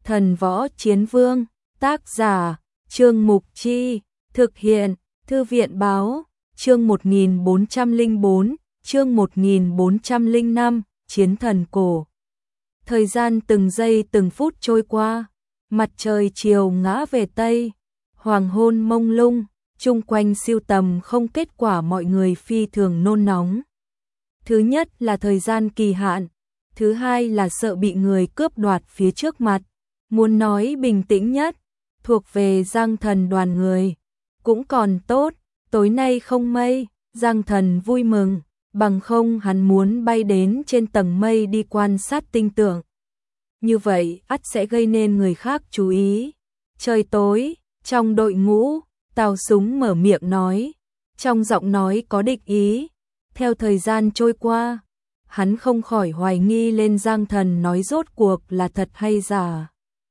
Thần võ chiến vương, tác giả, Trương Mục Chi, thực hiện, Thư viện báo, chương 1404, chương 1405, chiến thần cổ. Thời gian từng giây từng phút trôi qua, mặt trời chiều ngã về Tây, hoàng hôn mông lung, chung quanh siêu tầm không kết quả mọi người phi thường nôn nóng. Thứ nhất là thời gian kỳ hạn, thứ hai là sợ bị người cướp đoạt phía trước mặt. Muốn nói bình tĩnh nhất, thuộc về Giang Thần đoàn người. Cũng còn tốt, tối nay không mây, Giang Thần vui mừng, bằng không hắn muốn bay đến trên tầng mây đi quan sát tinh tượng. Như vậy ắt sẽ gây nên người khác chú ý. Trời tối, trong đội ngũ, Tào Súng mở miệng nói, trong giọng nói có địch ý. Theo thời gian trôi qua, hắn không khỏi hoài nghi lên Giang Thần nói rốt cuộc là thật hay giả.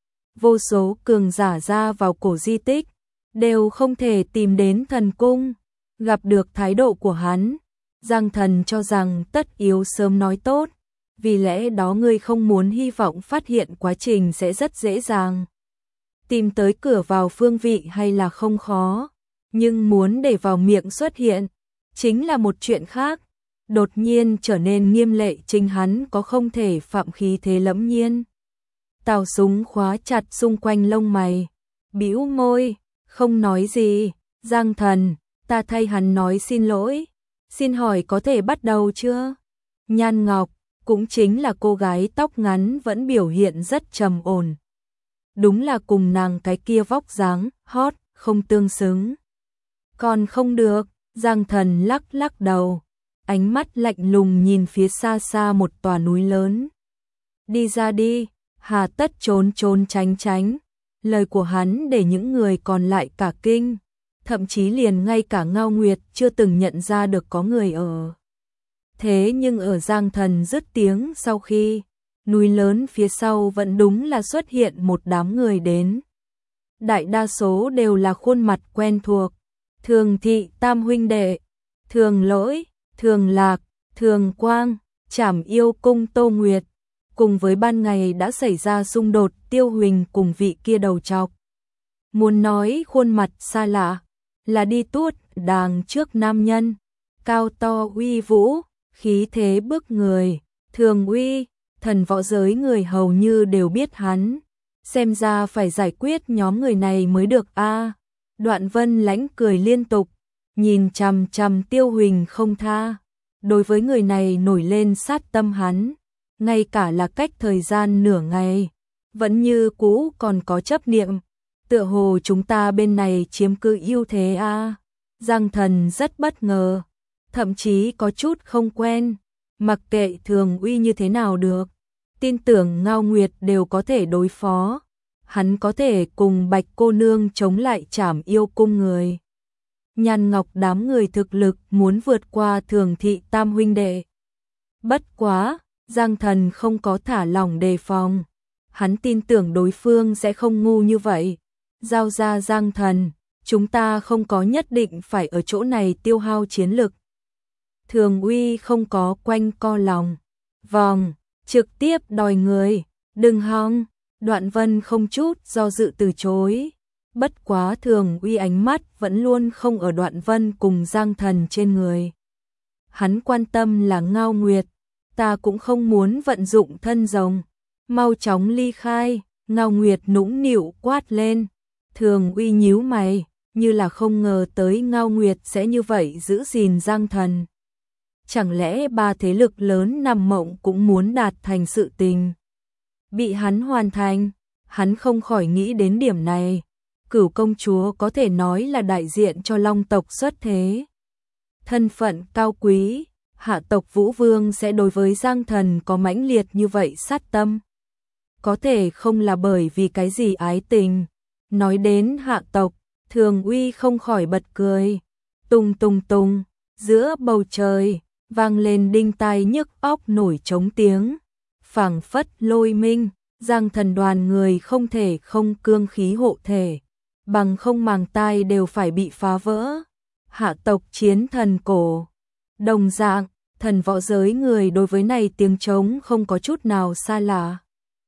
Vô số cường giả ra vào cổ di tích, đều không thể tìm đến thần cung. Gặp được thái độ của hắn, Giang Thần cho rằng tất yếu sớm nói tốt, vì lẽ đó ngươi không muốn hy vọng phát hiện quá trình sẽ rất dễ dàng. Tìm tới cửa vào phương vị hay là không khó, nhưng muốn để vào miệng xuất hiện, chính là một chuyện khác. Đột nhiên trở nên nghiêm lệ, chính hắn có không thể phạm khí thế lẫm nhiên. Tào Súng khóa chặt xung quanh lông mày, bĩu môi, không nói gì. Giang Thần, ta thay hắn nói xin lỗi, xin hỏi có thể bắt đầu chưa? Nhan Ngọc, cũng chính là cô gái tóc ngắn vẫn biểu hiện rất trầm ổn. Đúng là cùng nàng cái kia vóc dáng, hot, không tương xứng. Còn không được, Giang Thần lắc lắc đầu, ánh mắt lạnh lùng nhìn phía xa xa một tòa núi lớn. Đi ra đi, hà tất trốn trốn tránh tránh. Lời của hắn để những người còn lại cả kinh, thậm chí liền ngay cả Ngao Nguyệt chưa từng nhận ra được có người ở. Thế nhưng ở Giang Thần dứt tiếng sau khi, núi lớn phía sau vẫn đúng là xuất hiện một đám người đến. Đại đa số đều là khuôn mặt quen thuộc, Thường Thị tam huynh đệ, Thường Lỗi, Thường Lạc, Thường Quang, Trảm Yêu Cung Tô Nguyệt. Cùng với ban ngày đã xảy ra xung đột Tiêu Huỳnh cùng vị kia đầu trọc. Muốn nói khuôn mặt xa lạ, là đi tuốt đàng trước nam nhân, cao to uy vũ, khí thế bức người, Thường Uy, thần võ giới người hầu như đều biết hắn. Xem ra phải giải quyết nhóm người này mới được a. Đoạn Vân Lãnh cười liên tục, nhìn chằm chằm Tiêu Huỳnh không tha. Đối với người này nổi lên sát tâm hắn, ngay cả là cách thời gian nửa ngày, vẫn như cũ còn có chấp niệm. Tựa hồ chúng ta bên này chiếm cứ ưu thế a. Giang Thần rất bất ngờ, thậm chí có chút không quen. Mặc kệ Thường Uy như thế nào được, tin tưởng Ngao Nguyệt đều có thể đối phó. Hắn có thể cùng Bạch cô nương chống lại Trảm Yêu Cung người. Nhan Ngọc đám người thực lực muốn vượt qua Thường Thị tam huynh đệ. Bất quá, Giang Thần không có thả lỏng đề phòng. Hắn tin tưởng đối phương sẽ không ngu như vậy. Giao ra Giang Thần, chúng ta không có nhất định phải ở chỗ này tiêu hao chiến lực. Thường Uy không có quanh co lòng vòng, trực tiếp đòi người, đừng hòng. Đoạn Vân không chút do dự từ chối. Bất quá Thường Uy ánh mắt vẫn luôn không ở Đoạn Vân cùng Giang Thần trên người. Hắn quan tâm là Ngao Nguyệt. Ta cũng không muốn vận dụng thân rồng, mau chóng ly khai. Ngao Nguyệt nũng nịu quát lên. Thường Uy nhíu mày, như là không ngờ tới Ngao Nguyệt sẽ như vậy giữ gìn Giang Thần. Chẳng lẽ ba thế lực lớn nằm mộng cũng muốn đạt thành sự tình bị hắn hoàn thành? Hắn không khỏi nghĩ đến điểm này. Cửu công chúa có thể nói là đại diện cho Long tộc xuất thế, thân phận cao quý. Hạ tộc Vũ Vương sẽ đối với Giang Thần có mãnh liệt như vậy sát tâm, có thể không là bởi vì cái gì ái tình. Nói đến hạ tộc, Thường Uy không khỏi bật cười. Tung tung tung, giữa bầu trời vang lên đinh tai nhức óc nổi trống tiếng, phảng phất lôi minh. Giang Thần đoàn người không thể không cương khí hộ thể, bằng không màng tai đều phải bị phá vỡ. Hạ tộc chiến thần cổ, đồng dạng, thần võ giới người đối với này tiếng trống không có chút nào xa lạ.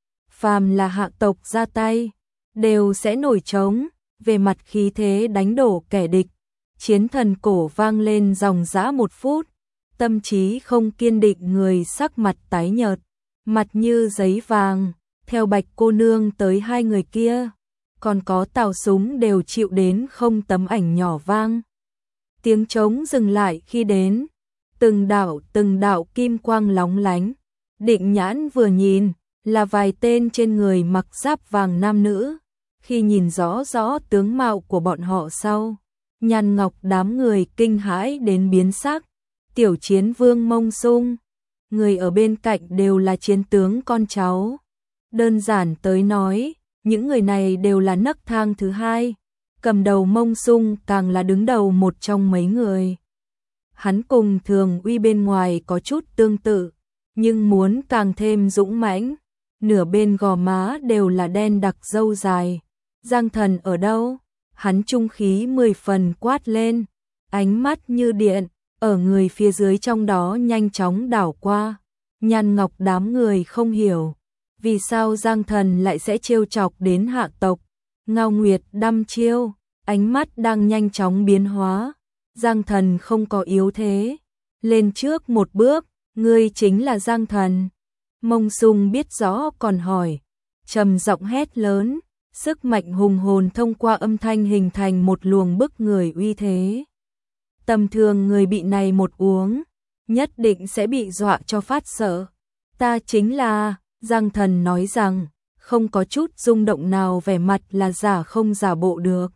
phàm là hạ tộc ra tay, đều sẽ nổi trống, về mặt khí thế đánh đổ kẻ địch. Chiến thần cổ vang lên dòng dã 1 phút, tâm trí không kiên định người sắc mặt tái nhợt, mặt như giấy vàng, theo Bạch cô nương tới 2 người kia, còn có Tào Súng đều chịu đến không tấm ảnh nhỏ vang. Tiếng trống dừng lại khi đến, từng đạo kim quang lóng lánh, Định Nhãn vừa nhìn, là vài tên trên người mặc giáp vàng nam nữ, khi nhìn rõ tướng mạo của bọn họ sau, Nhan Ngọc đám người kinh hãi đến biến sắc. Tiểu chiến vương Mông Sung, người ở bên cạnh đều là chiến tướng con cháu. Đơn giản tới nói, những người này đều là nấc thang thứ 2, cầm đầu Mông Sung càng là đứng đầu một trong mấy người. Hắn cùng Thường Uy bên ngoài có chút tương tự, nhưng muốn càng thêm dũng mãnh, nửa bên gò má đều là đen đặc râu dài. Giang Thần ở đâu? Hắn trung khí 10 phần quát lên, ánh mắt như điện, ở người phía dưới trong đó nhanh chóng đảo qua. Nhan Ngọc đám người không hiểu, vì sao Giang Thần lại sẽ trêu chọc đến hạ tộc. Ngao Nguyệt đăm chiêu, ánh mắt đang nhanh chóng biến hóa. Giang Thần không có yếu thế, lên trước một bước, ngươi chính là Giang Thần. Mông Sung biết rõ còn hỏi, trầm giọng hét lớn, sức mạnh hùng hồn thông qua âm thanh hình thành một luồng bức người uy thế. Tầm thường người bị này một uống, nhất định sẽ bị dọa cho phát sợ. Ta chính là, Giang Thần nói rằng, không có chút rung động nào, vẻ mặt là giả không giả bộ được.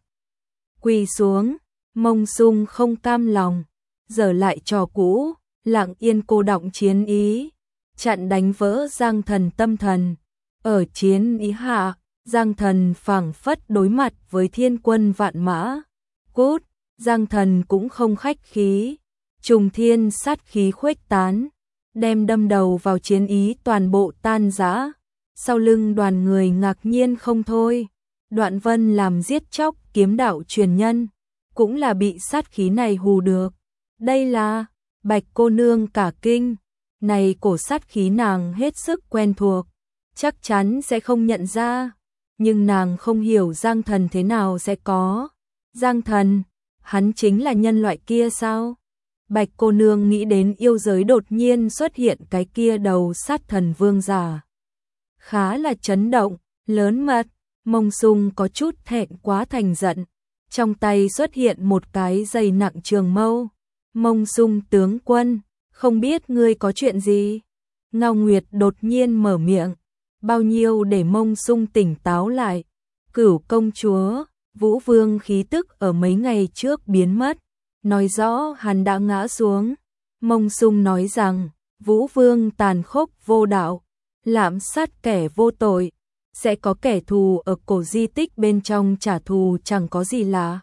Quỳ xuống, Mông Sung không cam lòng, giở lại trò cũ, lặng yên cô động chiến ý, chặn đánh vỡ Giang Thần tâm thần. Ở chiến ý hạ, Giang Thần phảng phất đối mặt với thiên quân vạn mã. Cút, Giang Thần cũng không khách khí, trùng thiên sát khí khuếch tán, đem đâm đầu vào chiến ý toàn bộ tan rã. Sau lưng đoàn người ngạc nhiên không thôi. Đoạn Vân làm giết chóc kiếm đạo truyền nhân, cũng là bị sát khí này hù được. Đây là Bạch cô nương cả kinh, này cổ sát khí nàng hết sức quen thuộc, chắc chắn sẽ không nhận ra, nhưng nàng không hiểu Giang Thần thế nào sẽ có. Giang Thần, hắn chính là nhân loại kia sao? Bạch cô nương nghĩ đến yêu giới đột nhiên xuất hiện cái kia đầu sát thần vương giả, khá là chấn động, lớn mật. Mông Sung có chút thẹn quá thành giận, trong tay xuất hiện một cái dây nặng trường mâu. Mông Sung tướng quân, không biết ngươi có chuyện gì? Ngao Nguyệt đột nhiên mở miệng, bao nhiêu để Mông Sung tỉnh táo lại. Cửu công chúa, Vũ Vương khí tức ở mấy ngày trước biến mất, nói rõ hắn đã ngã xuống. Mông Sung nói rằng, Vũ Vương tàn khốc vô đạo, lạm sát kẻ vô tội, sẽ có kẻ thù ở cổ di tích bên trong trả thù chẳng có gì lạ.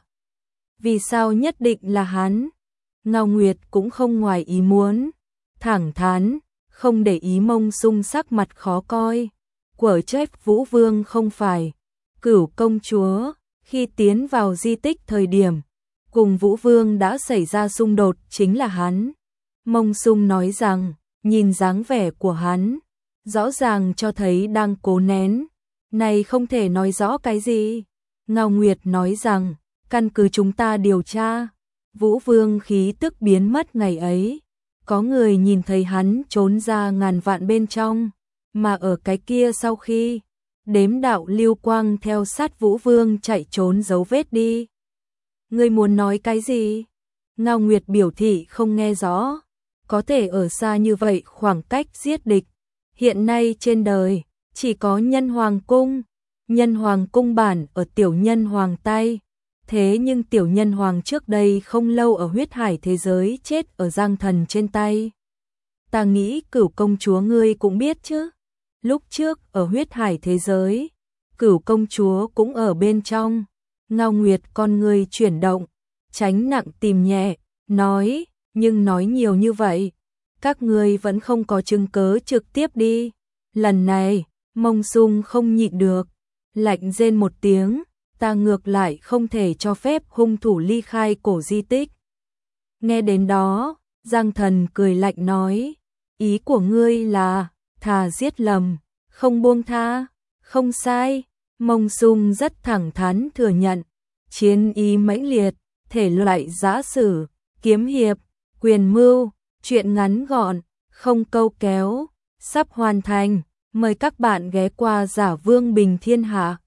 Vì sao nhất định là hắn? Ngao Nguyệt cũng không ngoài ý muốn, thẳng thắn, không để ý Mông Sung sắc mặt khó coi. Quở trách Vũ Vương không phải. Cửu công chúa, khi tiến vào di tích thời điểm, cùng Vũ Vương đã xảy ra xung đột chính là hắn. Mông Sung nói rằng, nhìn dáng vẻ của hắn, rõ ràng cho thấy đang cố nén. Này không thể nói rõ cái gì. Ngao Nguyệt nói rằng, căn cứ chúng ta điều tra, Vũ Vương khí tức biến mất ngày ấy, có người nhìn thấy hắn trốn ra ngàn vạn bên trong, mà ở cái kia sau khi đếm đạo lưu quang theo sát Vũ Vương chạy trốn dấu vết đi. Ngươi muốn nói cái gì? Ngao Nguyệt biểu thị không nghe rõ, có thể ở xa như vậy khoảng cách giết địch. Hiện nay trên đời chỉ có Nhân Hoàng cung, Nhân Hoàng cung bản ở Tiểu Nhân Hoàng tay. Thế nhưng Tiểu Nhân Hoàng trước đây không lâu ở huyết hải thế giới chết ở Giang Thần trên tay. Ta nghĩ Cửu công chúa ngươi cũng biết chứ. Lúc trước ở huyết hải thế giới, Cửu công chúa cũng ở bên trong. Ngao Nguyệt con ngươi chuyển động, tránh nặng tìm nhẹ, nói, nhưng nói nhiều như vậy, các ngươi vẫn không có chứng cớ trực tiếp đi. Lần này, Mông Sung không nhịn được, lạnh rên một tiếng, ta ngược lại không thể cho phép hung thủ ly khai cổ di tích. Nghe đến đó, Giang Thần cười lạnh nói, ý của ngươi là, thà giết lầm, không buông tha, Không sai, Mông Sung rất thẳng thắn thừa nhận. Chiến ý mãnh liệt, thể loại giã sử, kiếm hiệp, quyền mưu, truyện ngắn gọn, không câu kéo, sắp hoàn thành. Mời các bạn ghé qua Giả Vương Bình Thiên Hạ.